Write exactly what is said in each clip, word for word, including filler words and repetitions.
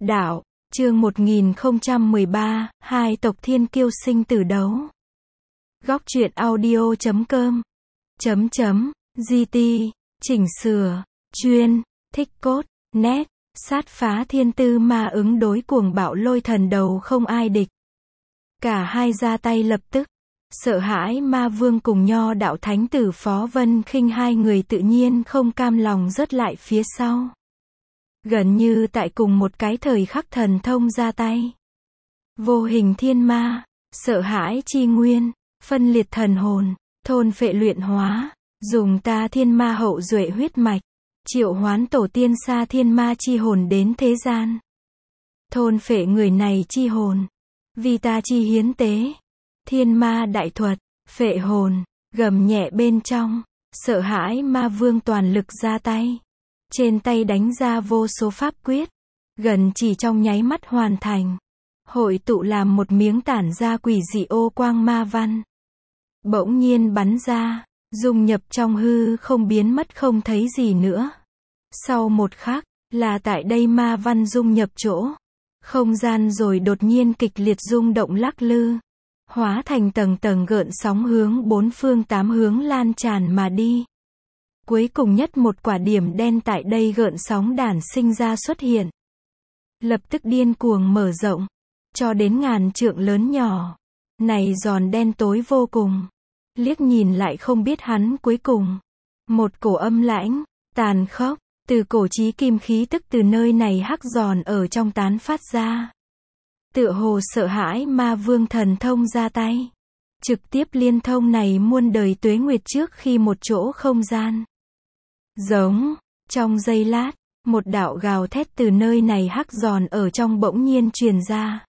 Đạo, chương một nghìn không trăm mười ba, hai tộc thiên kiêu sinh tử đấu. Góc truyện audio chấm com chấm chấm giê tê, chỉnh sửa, chuyên, thích cốt, nét, sát phá thiên tư ma ứng đối cuồng bạo lôi thần đầu không ai địch. Cả hai ra tay lập tức. Sợ hãi ma vương cùng nho đạo thánh tử Phó Vân Khinh hai người tự nhiên không cam lòng rớt lại phía sau. Gần như tại cùng một cái thời khắc thần thông ra tay. Vô hình thiên ma, sợ hãi chi nguyên, phân liệt thần hồn, thôn phệ luyện hóa, dùng ta thiên ma hậu duệ huyết mạch, triệu hoán tổ tiên xa thiên ma chi hồn đến thế gian. Thôn phệ người này chi hồn, vì ta chi hiến tế. Thiên ma đại thuật, phệ hồn, gầm nhẹ bên trong, sợ hãi ma vương toàn lực ra tay. Trên tay đánh ra vô số pháp quyết, gần chỉ trong nháy mắt hoàn thành. Hội tụ làm một miếng tản ra quỷ dị ô quang ma văn. Bỗng nhiên bắn ra, dung nhập trong hư không biến mất không thấy gì nữa. Sau một khắc, là tại đây ma văn dung nhập chỗ. Không gian rồi đột nhiên kịch liệt rung động lắc lư. Hóa thành tầng tầng gợn sóng hướng bốn phương tám hướng lan tràn mà đi. Cuối cùng nhất một quả điểm đen tại đây gợn sóng đản sinh ra xuất hiện. Lập tức điên cuồng mở rộng. Cho đến ngàn trượng lớn nhỏ. Này giòn đen tối vô cùng. Liếc nhìn lại không biết hắn cuối cùng. Một cổ âm lãnh, tàn khốc, từ cổ chí kim khí tức từ nơi này hắc giòn ở trong tán phát ra. Tựa hồ sợ hãi ma vương thần thông ra tay. Trực tiếp liên thông này muôn đời tuế nguyệt trước khi một chỗ không gian. Giống, trong giây lát, một đạo gào thét từ nơi này hắc giòn ở trong bỗng nhiên truyền ra.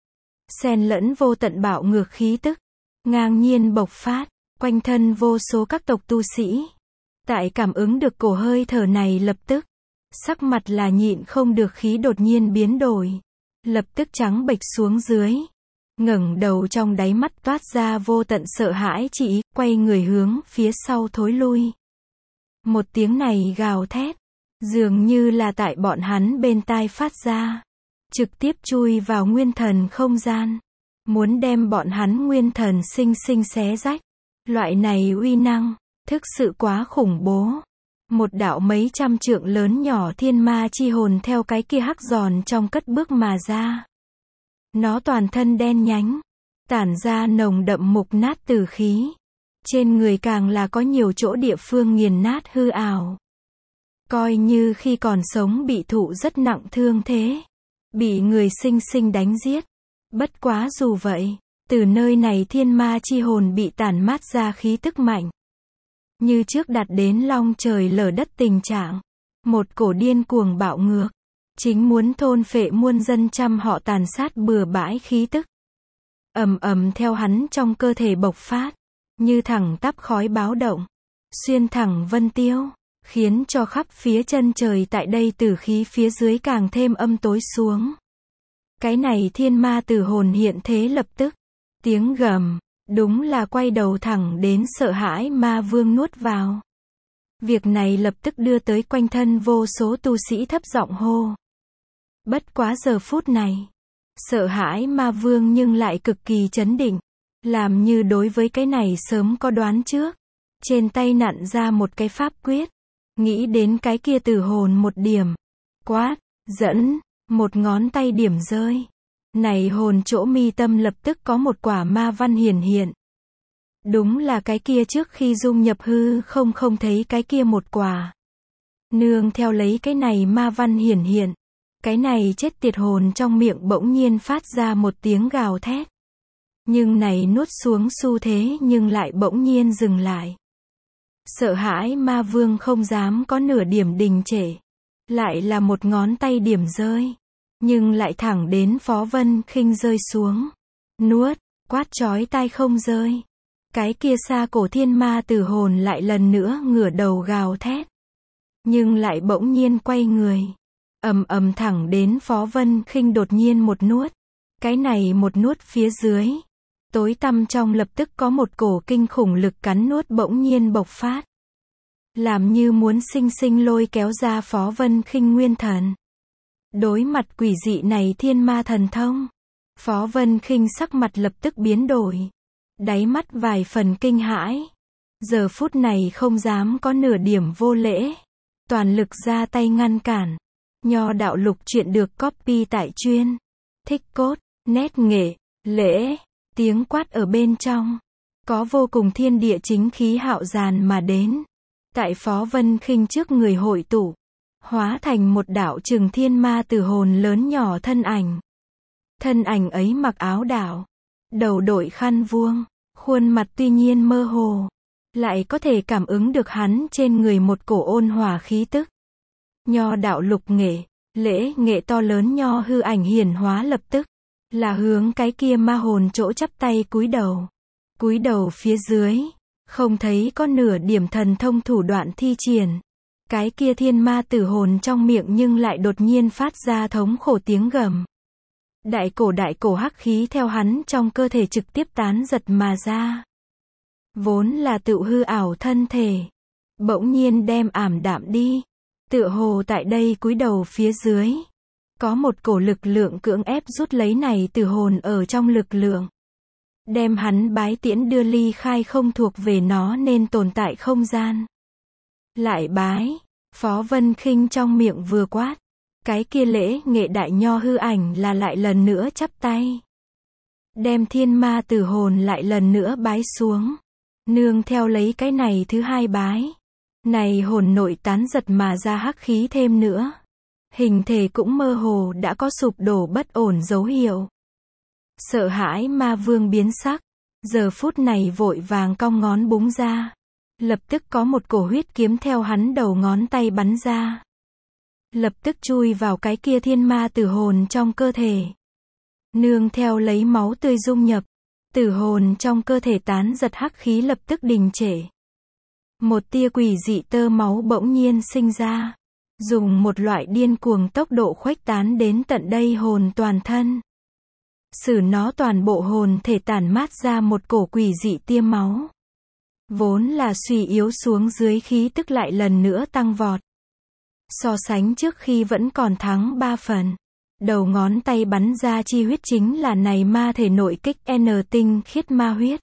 Xen lẫn vô tận bạo ngược khí tức, ngang nhiên bộc phát, quanh thân vô số các tộc tu sĩ. Tại cảm ứng được cổ hơi thở này lập tức, sắc mặt là nhịn không được khí đột nhiên biến đổi. Lập tức trắng bệch xuống dưới. Ngẩng đầu trong đáy mắt toát ra vô tận sợ hãi chỉ ý, quay người hướng phía sau thối lui. Một tiếng này gào thét, dường như là tại bọn hắn bên tai phát ra. Trực tiếp chui vào nguyên thần không gian. Muốn đem bọn hắn nguyên thần sinh sinh xé rách. Loại này uy năng, thực sự quá khủng bố. Một đạo mấy trăm trượng lớn nhỏ thiên ma chi hồn theo cái kia hắc giòn trong cất bước mà ra. Nó toàn thân đen nhánh, tản ra nồng đậm mục nát tử khí. Trên người càng là có nhiều chỗ địa phương nghiền nát hư ảo. Coi như khi còn sống bị thụ rất nặng thương thế. Bị người sinh sinh đánh giết. Bất quá dù vậy, từ nơi này thiên ma chi hồn bị tản mát ra khí tức mạnh. Như trước đạt đến long trời lở đất tình trạng. Một cổ điên cuồng bạo ngược. Chính muốn thôn phệ muôn dân trăm họ tàn sát bừa bãi khí tức. Ầm ầm theo hắn trong cơ thể bộc phát. Như thẳng tắp khói báo động. Xuyên thẳng vân tiêu. Khiến cho khắp phía chân trời tại đây tử khí phía dưới càng thêm âm tối xuống. Cái này thiên ma tử hồn hiện thế lập tức. Tiếng gầm. Đúng là quay đầu thẳng đến sợ hãi ma vương nuốt vào. Việc này lập tức đưa tới quanh thân vô số tu sĩ thấp giọng hô. Bất quá giờ phút này, sợ hãi ma vương nhưng lại cực kỳ chấn định. Làm như đối với cái này sớm có đoán trước. Trên tay nặn ra một cái pháp quyết. Nghĩ đến cái kia tử hồn một điểm. Quát, dẫn, một ngón tay điểm rơi. Này hồn chỗ mi tâm lập tức có một quả ma văn hiển hiện. Đúng là cái kia trước khi dung nhập hư không không thấy cái kia một quả. Nương theo lấy cái này ma văn hiển hiện. Cái này chết tiệt hồn trong miệng bỗng nhiên phát ra một tiếng gào thét. Nhưng này nuốt xuống xu thế nhưng lại bỗng nhiên dừng lại. Sợ hãi ma vương không dám có nửa điểm đình trệ. Lại là một ngón tay điểm rơi. Nhưng lại thẳng đến Phó Vân Khinh rơi xuống. Nuốt, quát chói tai không rơi. Cái kia xa cổ thiên ma tử hồn lại lần nữa ngửa đầu gào thét. Nhưng lại bỗng nhiên quay người. Ầm ầm thẳng đến Phó Vân Khinh đột nhiên một nuốt. Cái này một nuốt phía dưới. Tối tăm trong lập tức có một cổ kinh khủng lực cắn nuốt bỗng nhiên bộc phát. Làm như muốn sinh sinh lôi kéo ra Phó Vân Khinh nguyên thần. Đối mặt quỷ dị này thiên ma thần thông, Phó Vân Khinh sắc mặt lập tức biến đổi. Đáy mắt vài phần kinh hãi. Giờ phút này không dám có nửa điểm vô lễ. Toàn lực ra tay ngăn cản. Nho đạo lục truyện được copy tại chuyên. Thích cốt, nét nghệ, lễ, tiếng quát ở bên trong. Có vô cùng thiên địa chính khí hạo dàn mà đến. Tại Phó Vân Khinh trước người hội tụ. Hóa thành một đạo trừng thiên ma tử hồn lớn nhỏ thân ảnh. Thân ảnh ấy mặc áo đạo. Đầu đội khăn vuông. Khuôn mặt tuy nhiên mơ hồ. Lại có thể cảm ứng được hắn trên người một cổ ôn hòa khí tức. Nho đạo lục nghệ, lễ nghệ to lớn nho hư ảnh hiển hóa lập tức. Là hướng cái kia ma hồn chỗ chắp tay cúi đầu. Cúi đầu phía dưới. Không thấy có nửa điểm thần thông thủ đoạn thi triển. Cái kia thiên ma tử hồn trong miệng nhưng lại đột nhiên phát ra thống khổ tiếng gầm. Đại cổ đại cổ hắc khí theo hắn trong cơ thể trực tiếp tán giật mà ra. Vốn là tự hư ảo thân thể. Bỗng nhiên đem ảm đạm đi. Tựa hồ tại đây cúi đầu phía dưới. Có một cổ lực lượng cưỡng ép rút lấy này tử hồn ở trong lực lượng. Đem hắn bái tiễn đưa ly khai không thuộc về nó nên tồn tại không gian. Lại bái. Phó Vân Khinh trong miệng vừa quát. Cái kia lễ nghệ đại nho hư ảnh là lại lần nữa chắp tay. Đem thiên ma tử hồn lại lần nữa bái xuống. Nương theo lấy cái này thứ hai bái. Này hồn nội tán giật mà ra hắc khí thêm nữa. Hình thể cũng mơ hồ đã có sụp đổ bất ổn dấu hiệu. Sợ hãi ma vương biến sắc. Giờ phút này vội vàng cong ngón búng ra. Lập tức có một cổ huyết kiếm theo hắn đầu ngón tay bắn ra. Lập tức chui vào cái kia thiên ma tử hồn trong cơ thể. Nương theo lấy máu tươi dung nhập. Tử hồn trong cơ thể tán giật hắc khí lập tức đình trệ. Một tia quỷ dị tơ máu bỗng nhiên sinh ra. Dùng một loại điên cuồng tốc độ khuếch tán đến tận đây hồn toàn thân. Sử nó toàn bộ hồn thể tản mát ra một cổ quỷ dị tia máu. Vốn là suy yếu xuống dưới khí tức lại lần nữa tăng vọt. So sánh trước khi vẫn còn thắng ba phần. Đầu ngón tay bắn ra chi huyết chính là này ma thể nội kích N tinh khiết ma huyết.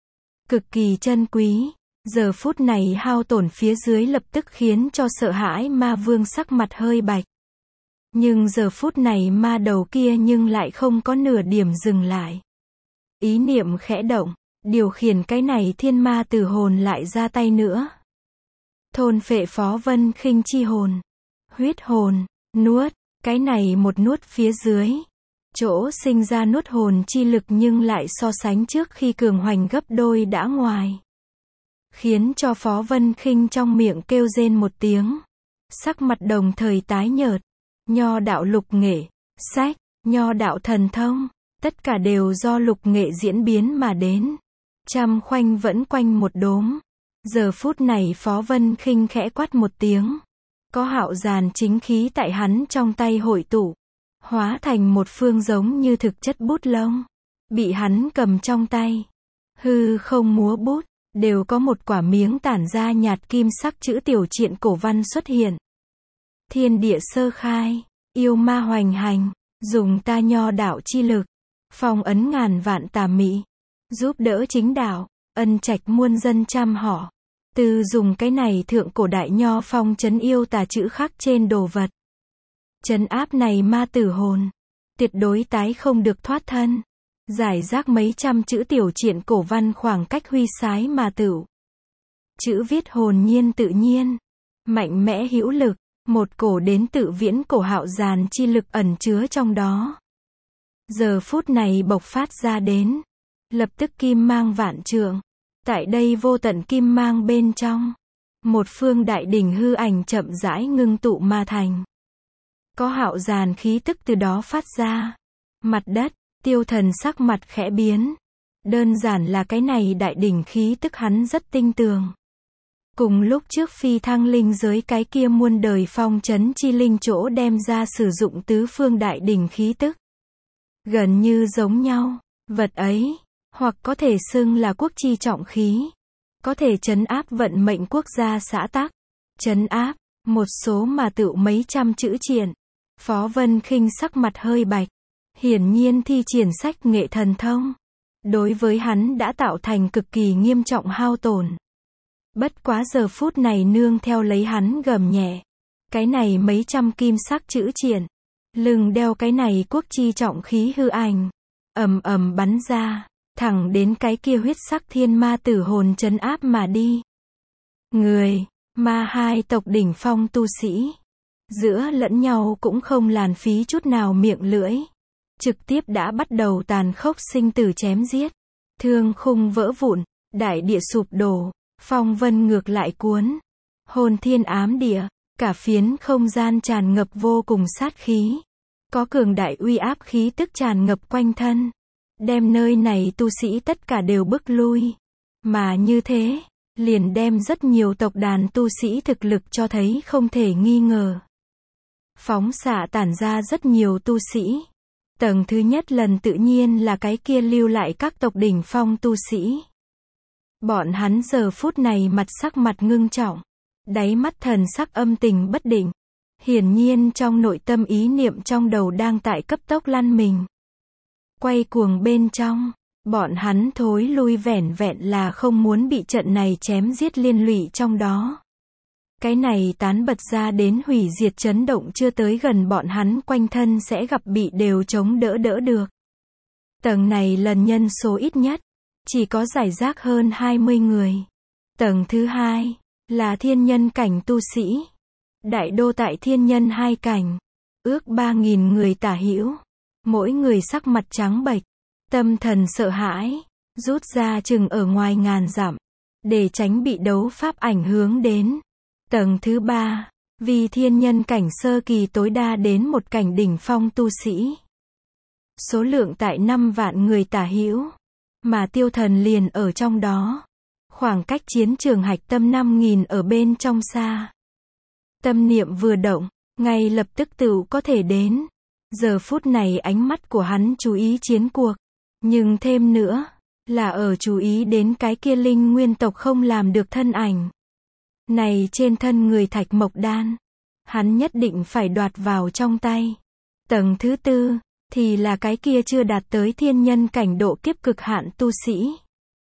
Cực kỳ chân quý. Giờ phút này hao tổn phía dưới lập tức khiến cho sợ hãi ma vương sắc mặt hơi bạch. Nhưng giờ phút này ma đầu kia nhưng lại không có nửa điểm dừng lại. Ý niệm khẽ động. Điều khiển cái này thiên ma tử hồn lại ra tay nữa. Thôn phệ Phó Vân Khinh chi hồn. Huyết hồn. Nuốt. Cái này một nuốt phía dưới. Chỗ sinh ra nuốt hồn chi lực nhưng lại so sánh trước khi cường hoành gấp đôi đã ngoài. Khiến cho Phó Vân Khinh trong miệng kêu rên một tiếng. Sắc mặt đồng thời tái nhợt. Nho đạo lục nghệ. Sách. Nho đạo thần thông. Tất cả đều do lục nghệ diễn biến mà đến. Trăm khoanh vẫn quanh một đốm. Giờ phút này Phó Vân Khinh khẽ quát một tiếng. Có hạo dàn chính khí tại hắn trong tay hội tụ. Hóa thành một phương giống như thực chất bút lông. Bị hắn cầm trong tay. Hư không múa bút. Đều có một quả miếng tản ra nhạt kim sắc chữ tiểu truyện cổ văn xuất hiện. Thiên địa sơ khai. Yêu ma hoành hành. Dùng ta nho đạo chi lực. Phong ấn ngàn vạn tà mị. Giúp đỡ chính đạo. Ân trạch muôn dân trăm họ. Từ dùng cái này thượng cổ đại nho phong trấn yêu tà chữ khắc trên đồ vật. Trấn áp này ma tử hồn. Tuyệt đối tái không được thoát thân. Giải rác mấy trăm chữ tiểu truyện cổ văn khoảng cách huy sái mà tửu. Chữ viết hồn nhiên tự nhiên. Mạnh mẽ hữu lực. Một cổ đến tự viễn cổ hạo dàn chi lực ẩn chứa trong đó. Giờ phút này bộc phát ra đến. Lập tức kim mang vạn trượng. Tại đây vô tận kim mang bên trong. Một phương đại đỉnh hư ảnh chậm rãi ngưng tụ mà thành. Có hạo dàn khí tức từ đó phát ra. Mặt đất, Tiêu Thần sắc mặt khẽ biến. Đơn giản là cái này đại đỉnh khí tức hắn rất tinh tường. Cùng lúc trước phi thăng linh giới cái kia muôn đời phong trấn chi linh chỗ đem ra sử dụng tứ phương đại đỉnh khí tức. Gần như giống nhau, vật ấy, hoặc có thể xưng là quốc chi trọng khí. Có thể trấn áp vận mệnh quốc gia xã tắc. Trấn áp, một số mà tựu mấy trăm chữ triện. Phó Vân Khinh sắc mặt hơi bạch. Hiển nhiên thi triển sách nghệ thần thông, đối với hắn đã tạo thành cực kỳ nghiêm trọng hao tổn. Bất quá giờ phút này nương theo lấy hắn gầm nhẹ. Cái này mấy trăm kim sắc chữ triện. Lưng đeo cái này quốc chi trọng khí hư ảnh. Ầm ầm bắn ra. Thẳng đến cái kia huyết sắc thiên ma tử hồn trấn áp mà đi. Người, ma hai tộc đỉnh phong tu sĩ. Giữa lẫn nhau cũng không làn phí chút nào miệng lưỡi. Trực tiếp đã bắt đầu tàn khốc sinh tử chém giết. Thương khung vỡ vụn, đại địa sụp đổ, phong vân ngược lại cuốn. Hồn thiên ám địa, cả phiến không gian tràn ngập vô cùng sát khí. Có cường đại uy áp khí tức tràn ngập quanh thân. Đem nơi này tu sĩ tất cả đều bức lui. Mà như thế, liền đem rất nhiều tộc đàn tu sĩ thực lực cho thấy không thể nghi ngờ. Phóng xạ tản ra rất nhiều tu sĩ. Tầng thứ nhất lần tự nhiên là cái kia lưu lại các tộc đỉnh phong tu sĩ. Bọn hắn giờ phút này mặt sắc mặt ngưng trọng. Đáy mắt thần sắc âm tình bất định. Hiển nhiên trong nội tâm ý niệm trong đầu đang tại cấp tốc lăn mình. Quay cuồng bên trong, bọn hắn thối lui vẻn vẹn là không muốn bị trận này chém giết liên lụy trong đó. Cái này tán bật ra đến hủy diệt chấn động chưa tới gần bọn hắn quanh thân sẽ gặp bị đều chống đỡ đỡ được. Tầng này lần nhân số ít nhất, chỉ có giải rác hơn hai mươi người. Tầng thứ hai, là thiên nhân cảnh tu sĩ. Đại đô tại thiên nhân hai cảnh, ước ba nghìn người tả hữu. Mỗi người sắc mặt trắng bệch, tâm thần sợ hãi, rút ra chừng ở ngoài ngàn dặm, để tránh bị đấu pháp ảnh hưởng đến. Tầng thứ ba, vì thiên nhân cảnh sơ kỳ tối đa đến một cảnh đỉnh phong tu sĩ. Số lượng tại năm vạn người tả hữu, mà tiêu thần liền ở trong đó. Khoảng cách chiến trường hạch tâm năm nghìn ở bên trong xa. Tâm niệm vừa động, ngay lập tức tựu có thể đến. Giờ phút này ánh mắt của hắn chú ý chiến cuộc. Nhưng thêm nữa, là ở chú ý đến cái kia linh nguyên tộc không làm được thân ảnh. Này trên thân người thạch mộc đan. Hắn nhất định phải đoạt vào trong tay. Tầng thứ tư, thì là cái kia chưa đạt tới thiên nhân cảnh độ kiếp cực hạn tu sĩ.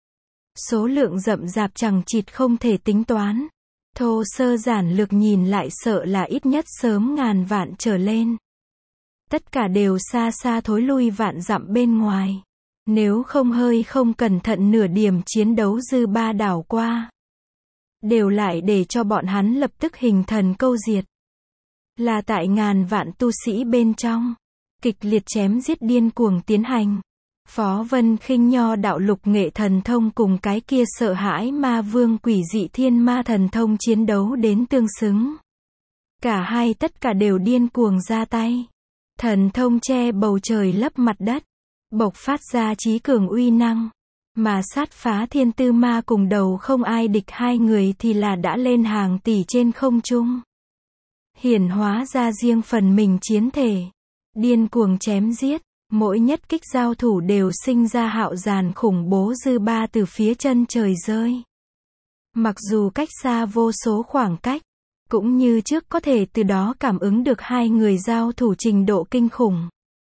Số lượng rậm rạp chẳng chịt không thể tính toán. Thô sơ giản lược nhìn lại sợ là ít nhất sớm ngàn vạn trở lên. Tất cả đều xa xa thối lui vạn dặm bên ngoài. Nếu không hơi không cẩn thận nửa điểm chiến đấu dư ba đảo qua. Đều lại để cho bọn hắn lập tức hình thần câu diệt. Là tại ngàn vạn tu sĩ bên trong. Kịch liệt chém giết điên cuồng tiến hành. Phó Vân Khinh nho đạo lục nghệ thần thông cùng cái kia sợ hãi ma vương quỷ dị thiên ma thần thông chiến đấu đến tương xứng. Cả hai tất cả đều điên cuồng ra tay. Thần thông che bầu trời lấp mặt đất. Bộc phát ra trí cường uy năng. Mà sát phá thiên tư ma cùng đầu không ai địch hai người thì là đã lên hàng tỷ trên không trung. Hiển hóa ra riêng phần mình chiến thể. Điên cuồng chém giết. Mỗi nhất kích giao thủ đều sinh ra hạo dàn khủng bố dư ba từ phía chân trời rơi. Mặc dù cách xa vô số khoảng cách, cũng như trước có thể từ đó cảm ứng được hai người giao thủ trình độ kinh khủng.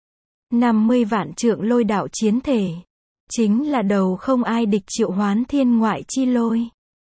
năm mươi vạn trượng lôi đạo chiến thể. Chính là đầu không ai địch triệu hoán thiên ngoại chi lôi.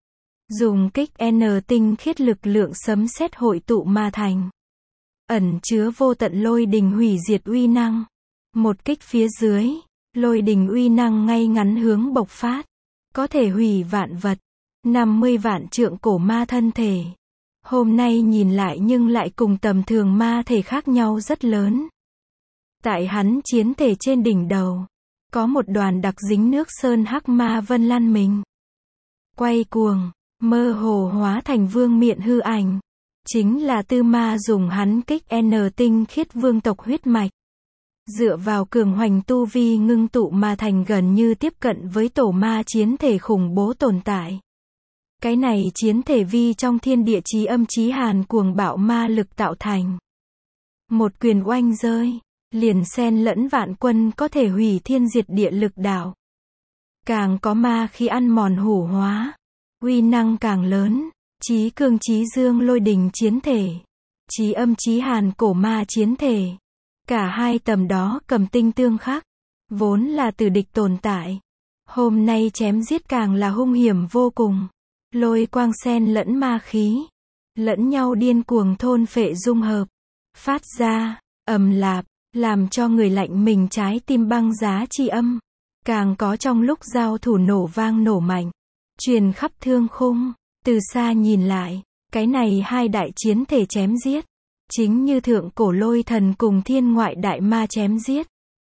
Dùng kích N tinh khiết lực lượng sấm sét hội tụ mà thành. Ẩn chứa vô tận lôi đình hủy diệt uy năng. Một kích phía dưới, lôi đình uy năng ngay ngắn hướng bộc phát. Có thể hủy vạn vật. năm mươi vạn trượng cổ ma thân thể. Hôm nay nhìn lại nhưng lại cùng tầm thường ma thể khác nhau rất lớn. Tại hắn chiến thể trên đỉnh đầu, có một đoàn đặc dính nước sơn hắc ma vân lăn mình. Quay cuồng, mơ hồ hóa thành vương miện hư ảnh. Chính là tư ma dùng hắn kích N tinh khiết vương tộc huyết mạch. Dựa vào cường hoành tu vi ngưng tụ mà thành gần như tiếp cận với tổ ma chiến thể khủng bố tồn tại. Cái này chiến thể vi trong thiên địa chí âm chí hàn cuồng bạo ma lực tạo thành. Một quyền oanh rơi, liền xen lẫn vạn quân có thể hủy thiên diệt địa lực đạo. Càng có ma khi ăn mòn hủ hóa, uy năng càng lớn, chí cường chí dương lôi đình chiến thể. Chí âm chí hàn cổ ma chiến thể. Cả hai tầm đó cầm tinh tương khắc. Vốn là từ địch tồn tại. Hôm nay chém giết càng là hung hiểm vô cùng. Lôi quang xen lẫn ma khí. Lẫn nhau điên cuồng thôn phệ dung hợp. Phát ra, ầm lạp, làm cho người lạnh mình trái tim băng giá chi âm. Càng có trong lúc giao thủ nổ vang nổ mạnh. Truyền khắp thương khung. Từ xa nhìn lại, cái này hai đại chiến thể chém giết. Chính như thượng cổ lôi thần cùng thiên ngoại đại ma chém giết.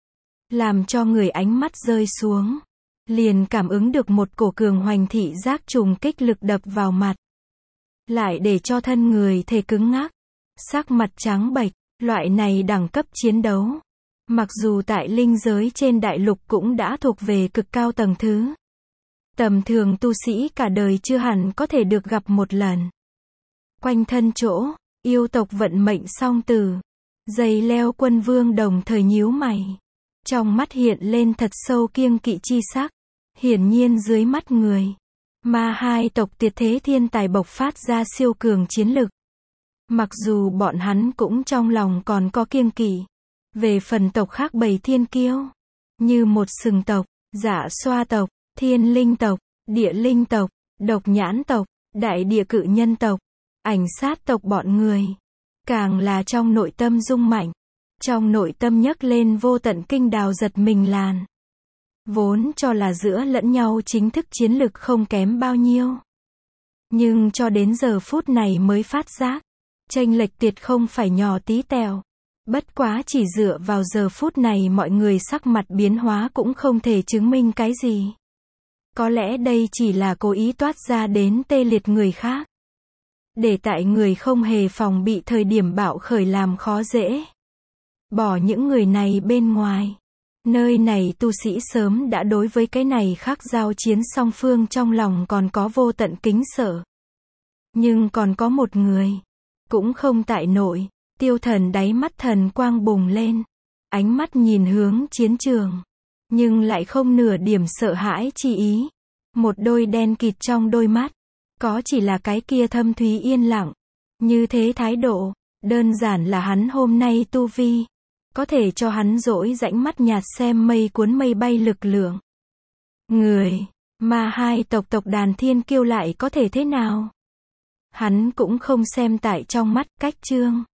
Làm cho người ánh mắt rơi xuống. Liền cảm ứng được một cổ cường hoành thị giác trùng kích lực đập vào mặt. Lại để cho thân người thể cứng ngắc. Sắc mặt trắng bệch, loại này đẳng cấp chiến đấu. Mặc dù tại linh giới trên đại lục cũng đã thuộc về cực cao tầng thứ. Tầm thường tu sĩ cả đời chưa hẳn có thể được gặp một lần. Quanh thân chỗ, yêu tộc vận mệnh song tử. Dây leo quân vương đồng thời nhíu mày. Trong mắt hiện lên thật sâu kiêng kỵ chi sắc. Hiển nhiên dưới mắt người. Ma hai tộc tuyệt thế thiên tài bộc phát ra siêu cường chiến lực. Mặc dù bọn hắn cũng trong lòng còn có kiêng kỵ. Về phần tộc khác bầy thiên kiêu. Như một sừng tộc, dạ xoa tộc, thiên linh tộc, địa linh tộc, độc nhãn tộc, đại địa cự nhân tộc, ảnh sát tộc bọn người. Càng là trong nội tâm rung mạnh. Trong nội tâm nhấc lên vô tận kinh đào giật mình làn. Vốn cho là giữa lẫn nhau chính thức chiến lực không kém bao nhiêu. Nhưng cho đến giờ phút này mới phát giác. Chênh lệch tiệt không phải nhỏ tí tẹo. Bất quá chỉ dựa vào giờ phút này mọi người sắc mặt biến hóa cũng không thể chứng minh cái gì. Có lẽ đây chỉ là cố ý toát ra đến tê liệt người khác. Để tại người không hề phòng bị thời điểm bạo khởi làm khó dễ. Bỏ những người này bên ngoài. Nơi này tu sĩ sớm đã đối với cái này khác giao chiến song phương trong lòng còn có vô tận kính sợ. Nhưng còn có một người. Cũng không tại nội. Tiêu Thần đáy mắt thần quang bùng lên. Ánh mắt nhìn hướng chiến trường. Nhưng lại không nửa điểm sợ hãi chi ý. Một đôi đen kịt trong đôi mắt. Có chỉ là cái kia thâm thúy yên lặng. Như thế thái độ. Đơn giản là hắn hôm nay tu vi. Có thể cho hắn dỗi rãnh mắt nhạt xem mây cuốn mây bay lực lượng. Người. Mà hai tộc tộc đàn thiên kiêu lại có thể thế nào? Hắn cũng không xem tại trong mắt cách chương.